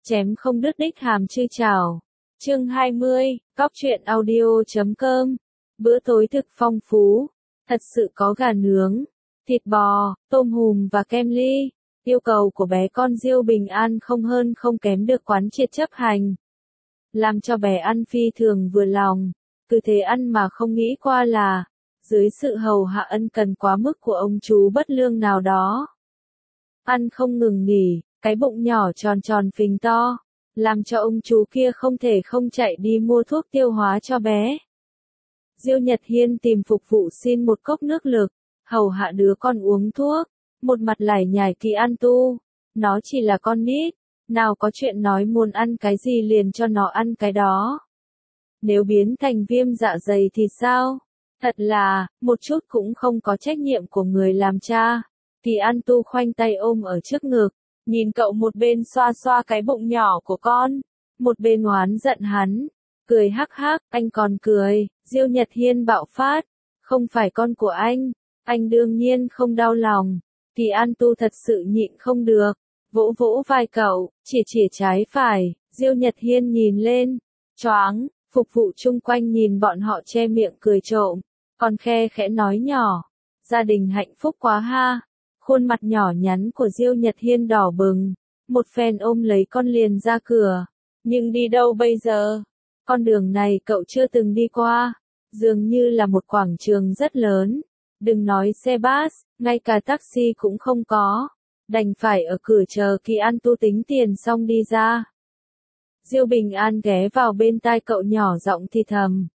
Chém không đứt đích hàm chư chảo. Chương 20, Cóc truyện audio.com. Bữa tối thực phong phú, thật sự có gà nướng, thịt bò, tôm hùm và kem ly. Yêu cầu của bé con Diêu Bình An không hơn không kém được quán triệt chấp hành, làm cho bé ăn phi thường vừa lòng. Cứ thế ăn mà không nghĩ qua là, dưới sự hầu hạ ân cần quá mức của ông chú bất lương nào đó, ăn không ngừng nghỉ, cái bụng nhỏ tròn tròn phình to, làm cho ông chú kia không thể không chạy đi mua thuốc tiêu hóa cho bé. Diêu Nhật Hiên tìm phục vụ xin một cốc nước lực, hầu hạ đứa con uống thuốc, một mặt lải nhải Kỳ An Tu, nó chỉ là con nít, nào có chuyện nói muốn ăn cái gì liền cho nó ăn cái đó. Nếu biến thành viêm dạ dày thì sao? Thật là, một chút cũng không có trách nhiệm của người làm cha. Kỳ An Tu khoanh tay ôm ở trước ngực, nhìn cậu một bên xoa xoa cái bụng nhỏ của con, một bên oán giận hắn, cười hắc hắc, anh còn cười. Diêu Nhật Hiên bạo phát, không phải con của anh đương nhiên không đau lòng. Kỳ An Tu thật sự nhịn không được, vỗ vỗ vai cậu, chỉ trái phải. Diêu Nhật Hiên nhìn lên, choáng. Phục vụ chung quanh nhìn bọn họ che miệng cười trộm, còn khe khẽ nói nhỏ, gia đình hạnh phúc quá ha. Khuôn mặt nhỏ nhắn của Diêu Nhật Hiên đỏ bừng, một phen ôm lấy con liền ra cửa. Nhưng đi đâu bây giờ? Con đường này cậu chưa từng đi qua, dường như là một quảng trường rất lớn, đừng nói xe bus, ngay cả taxi cũng không có, đành phải ở cửa chờ Kỳ An Tu tính tiền xong đi ra. Diêu Bình An ghé vào bên tai cậu nhỏ giọng thì thầm.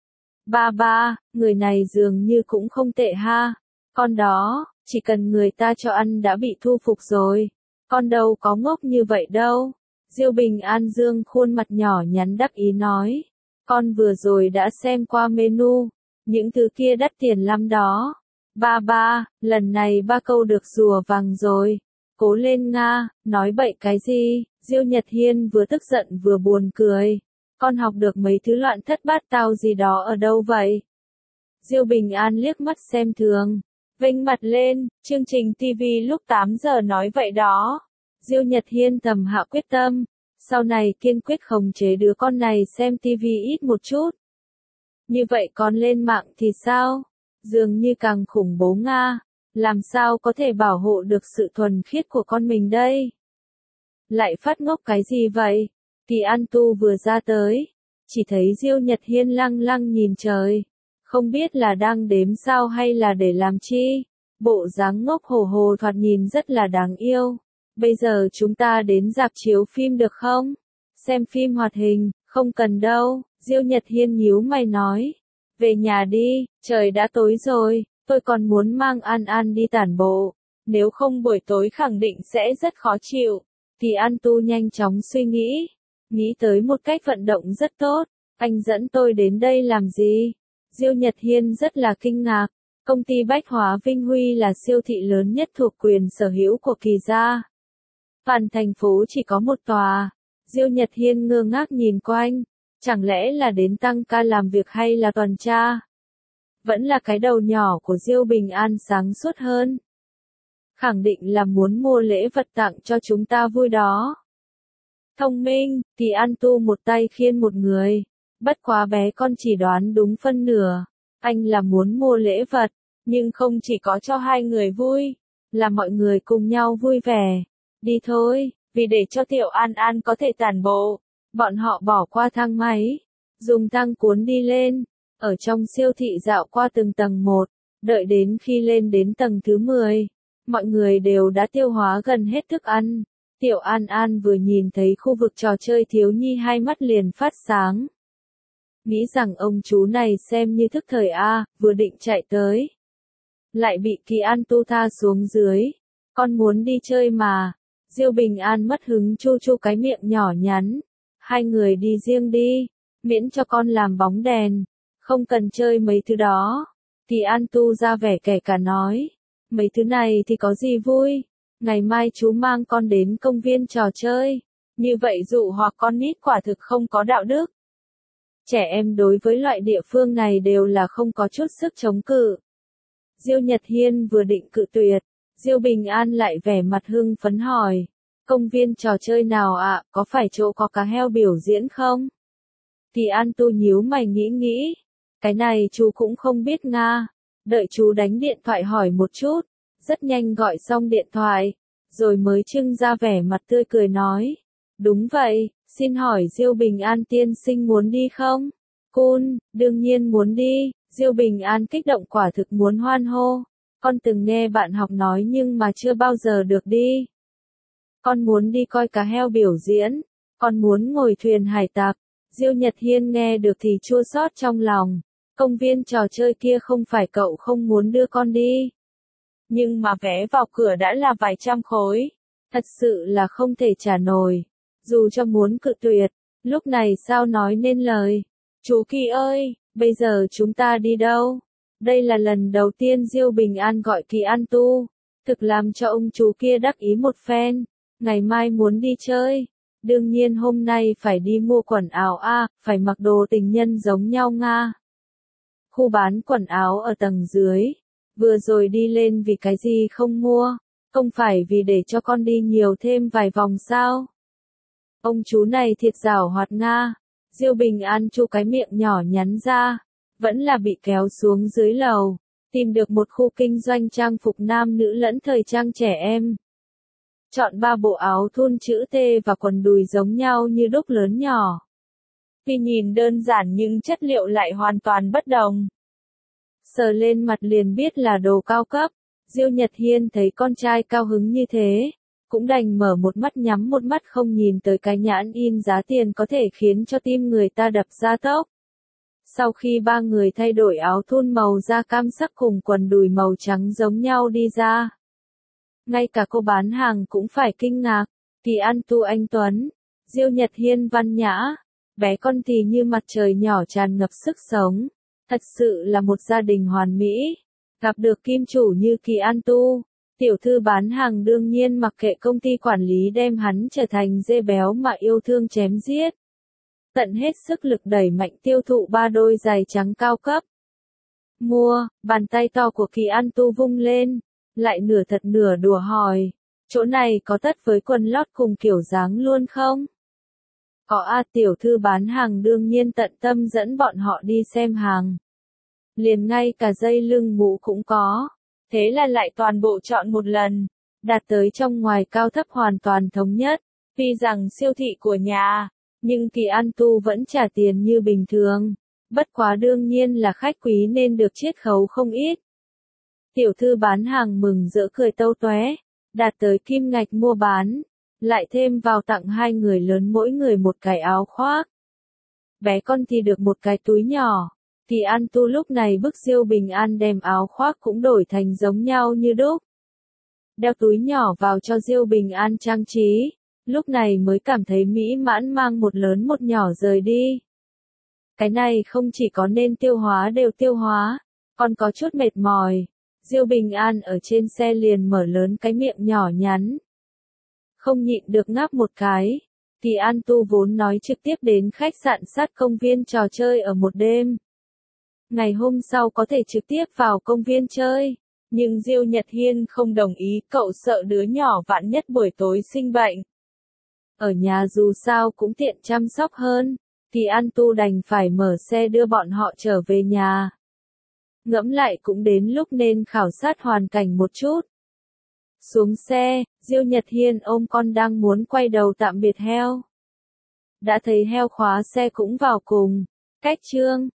Ba, người này dường như cũng không tệ ha. Con đó, chỉ cần người ta cho ăn đã bị thu phục rồi. Con đâu có ngốc như vậy đâu. Diêu Bình An dương khuôn mặt nhỏ nhắn đắc ý nói. Con vừa rồi đã xem qua menu. Những thứ kia đắt tiền lắm đó. Ba, lần này ba câu được rùa vàng rồi. Cố lên Nga, nói bậy cái gì? Diêu Nhật Hiên vừa tức giận vừa buồn cười. Con học được mấy thứ loạn thất bát tao gì đó ở đâu vậy? Diêu Bình An liếc mắt xem thường, vênh mặt lên, chương trình TV lúc 8 giờ nói vậy đó. Diêu Nhật Hiên thầm hạ quyết tâm, sau này kiên quyết khống chế đứa con này xem TV ít một chút. Như vậy con lên mạng thì sao? Dường như càng khủng bố Nga, làm sao có thể bảo hộ được sự thuần khiết của con mình đây? Lại phát ngốc cái gì vậy? Kỳ An Tu vừa ra tới, chỉ thấy Diêu Nhật Hiên lăng lăng nhìn trời, không biết là đang đếm sao hay là để làm chi. Bộ dáng ngốc hổ hồ thoạt nhìn rất là đáng yêu. Bây giờ chúng ta đến rạp chiếu phim được không? Xem phim hoạt hình, không cần đâu. Diêu Nhật Hiên nhíu mày nói. Về nhà đi, trời đã tối rồi, tôi còn muốn mang An An đi tản bộ. Nếu không buổi tối khẳng định sẽ rất khó chịu. Kỳ An Tu nhanh chóng suy nghĩ tới một cách vận động rất tốt. Anh dẫn tôi đến đây làm gì? Diêu Nhật Hiên rất là kinh ngạc. Công ty Bách Hóa Vinh Huy là siêu thị lớn nhất thuộc quyền sở hữu của Kỳ gia. Toàn thành phố chỉ có một tòa. Diêu Nhật Hiên ngơ ngác nhìn quanh. Chẳng lẽ là đến tăng ca làm việc hay là tuần tra? Vẫn là cái đầu nhỏ của Diêu Bình An sáng suốt hơn. Khẳng định là muốn mua lễ vật tặng cho chúng ta vui đó. Thông minh, Kỳ An Tu một tay khiêng một người. Bất quá bé con chỉ đoán đúng phân nửa. Anh là muốn mua lễ vật, nhưng không chỉ có cho hai người vui, là mọi người cùng nhau vui vẻ. Đi thôi, vì để cho Tiểu An An có thể tản bộ, bọn họ bỏ qua thang máy, dùng thang cuốn đi lên, ở trong siêu thị dạo qua từng tầng một, đợi đến khi lên đến tầng thứ 10. Mọi người đều đã tiêu hóa gần hết thức ăn. Tiểu An An vừa nhìn thấy khu vực trò chơi thiếu nhi hai mắt liền phát sáng. Nghĩ rằng ông chú này xem như thức thời A, vừa định chạy tới. Lại bị Kỳ An Tu tha xuống dưới. Con muốn đi chơi mà. Diêu Bình An mất hứng chu chu cái miệng nhỏ nhắn. Hai người đi riêng đi, miễn cho con làm bóng đèn. Không cần chơi mấy thứ đó. Kỳ An Tu ra vẻ kẻ cả nói. Mấy thứ này thì có gì vui, ngày mai chú mang con đến công viên trò chơi, như vậy dụ hoặc con nít quả thực không có đạo đức. Trẻ em đối với loại địa phương này đều là không có chút sức chống cự. Diêu Nhật Hiên vừa định cự tuyệt, Diêu Bình An lại vẻ mặt hưng phấn hỏi, Công viên trò chơi nào ạ, có phải chỗ có cá heo biểu diễn không? Thì An Tu nhíu mày nghĩ. Cái này chú cũng không biết nga. Đợi chú đánh điện thoại hỏi một chút. Rất nhanh gọi xong điện thoại. Rồi mới trưng ra vẻ mặt tươi cười nói. Đúng vậy, xin hỏi Diêu Bình An tiên sinh muốn đi không? Cun, đương nhiên muốn đi. Diêu Bình An kích động quả thực muốn hoan hô. Con từng nghe bạn học nói nhưng mà chưa bao giờ được đi. Con muốn đi coi cá heo biểu diễn. Con muốn ngồi thuyền hải tặc. Diêu Nhật Hiên nghe được thì chua xót trong lòng. Công viên trò chơi kia không phải cậu không muốn đưa con đi. Nhưng mà vé vào cửa đã là vài trăm khối. Thật sự là không thể trả nổi. Dù cho muốn cự tuyệt, lúc này sao nói nên lời. Chú Kỳ ơi, bây giờ chúng ta đi đâu? Đây là lần đầu tiên Diêu Bình An gọi Kỳ An Tu. Thực làm cho ông chú kia đắc ý một phen. Ngày mai muốn đi chơi. Đương nhiên hôm nay phải đi mua quần áo phải mặc đồ tình nhân giống nhau nga. Khu bán quần áo ở tầng dưới. Vừa rồi đi lên vì cái gì không mua? Không phải vì để cho con đi nhiều thêm vài vòng sao? Ông chú này thiệt giảo hoạt nga. Diêu Bình An chu cái miệng nhỏ nhắn ra. Vẫn là bị kéo xuống dưới lầu. Tìm được một khu kinh doanh trang phục nam nữ lẫn thời trang trẻ em. Chọn 3 bộ áo thun chữ T và quần đùi giống nhau như đúc lớn nhỏ. Tuy nhìn đơn giản nhưng chất liệu lại hoàn toàn bất đồng. Sờ lên mặt liền biết là đồ cao cấp. Diêu Nhật Hiên thấy con trai cao hứng như thế. Cũng đành mở một mắt nhắm một mắt không nhìn tới cái nhãn in giá tiền có thể khiến cho tim người ta đập ra tốc. Sau khi 3 người thay đổi áo thun màu da cam sắc cùng quần đùi màu trắng giống nhau đi ra. Ngay cả cô bán hàng cũng phải kinh ngạc. Kỳ An Tu anh Tuấn, Diêu Nhật Hiên văn nhã, bé con thì như mặt trời nhỏ tràn ngập sức sống. Thật sự là một gia đình hoàn mỹ. Gặp được kim chủ như Kỳ An Tu, tiểu thư bán hàng đương nhiên mặc kệ công ty quản lý đem hắn trở thành dê béo mà yêu thương chém giết. Tận hết sức lực đẩy mạnh tiêu thụ 3 đôi giày trắng cao cấp. Mua, bàn tay to của Kỳ An Tu vung lên, lại nửa thật nửa đùa hỏi, chỗ này có tất với quần lót cùng kiểu dáng luôn không? Có tiểu thư bán hàng đương nhiên tận tâm dẫn bọn họ đi xem hàng. Liền ngay cả dây lưng mũ cũng có. Thế là lại toàn bộ chọn một lần. Đạt tới trong ngoài cao thấp hoàn toàn thống nhất. Tuy rằng siêu thị của nhà, nhưng Kỳ An Tu vẫn trả tiền như bình thường. Bất quá đương nhiên là khách quý nên được chiết khấu không ít. Tiểu thư bán hàng mừng rỡ cười tâu tóe, đạt tới kim ngạch mua bán. Lại thêm vào tặng 2 người lớn mỗi người một cái áo khoác. Bé con thì được một cái túi nhỏ. Kỳ An Tu lúc này bức Diêu Bình An đem áo khoác cũng đổi thành giống nhau như đúc. Đeo túi nhỏ vào cho Diêu Bình An trang trí. Lúc này mới cảm thấy mỹ mãn mang một lớn một nhỏ rời đi. Cái này không chỉ có nên tiêu hóa đều tiêu hóa, còn có chút mệt mỏi. Diêu Bình An ở trên xe liền mở lớn cái miệng nhỏ nhắn. Không nhịn được ngáp một cái. Kỳ An Tu vốn nói trực tiếp đến khách sạn sát công viên trò chơi ở một đêm. Ngày hôm sau có thể trực tiếp vào công viên chơi. Nhưng Diêu Nhật Hiên không đồng ý, cậu sợ đứa nhỏ vạn nhất buổi tối sinh bệnh. Ở nhà dù sao cũng tiện chăm sóc hơn. Kỳ An Tu đành phải mở xe đưa bọn họ trở về nhà. Ngẫm lại cũng đến lúc nên khảo sát hoàn cảnh một chút. Xuống xe, Diêu Nhật Hiên ôm con đang muốn quay đầu tạm biệt heo. Đã thấy heo khóa xe cũng vào cùng. Cách chương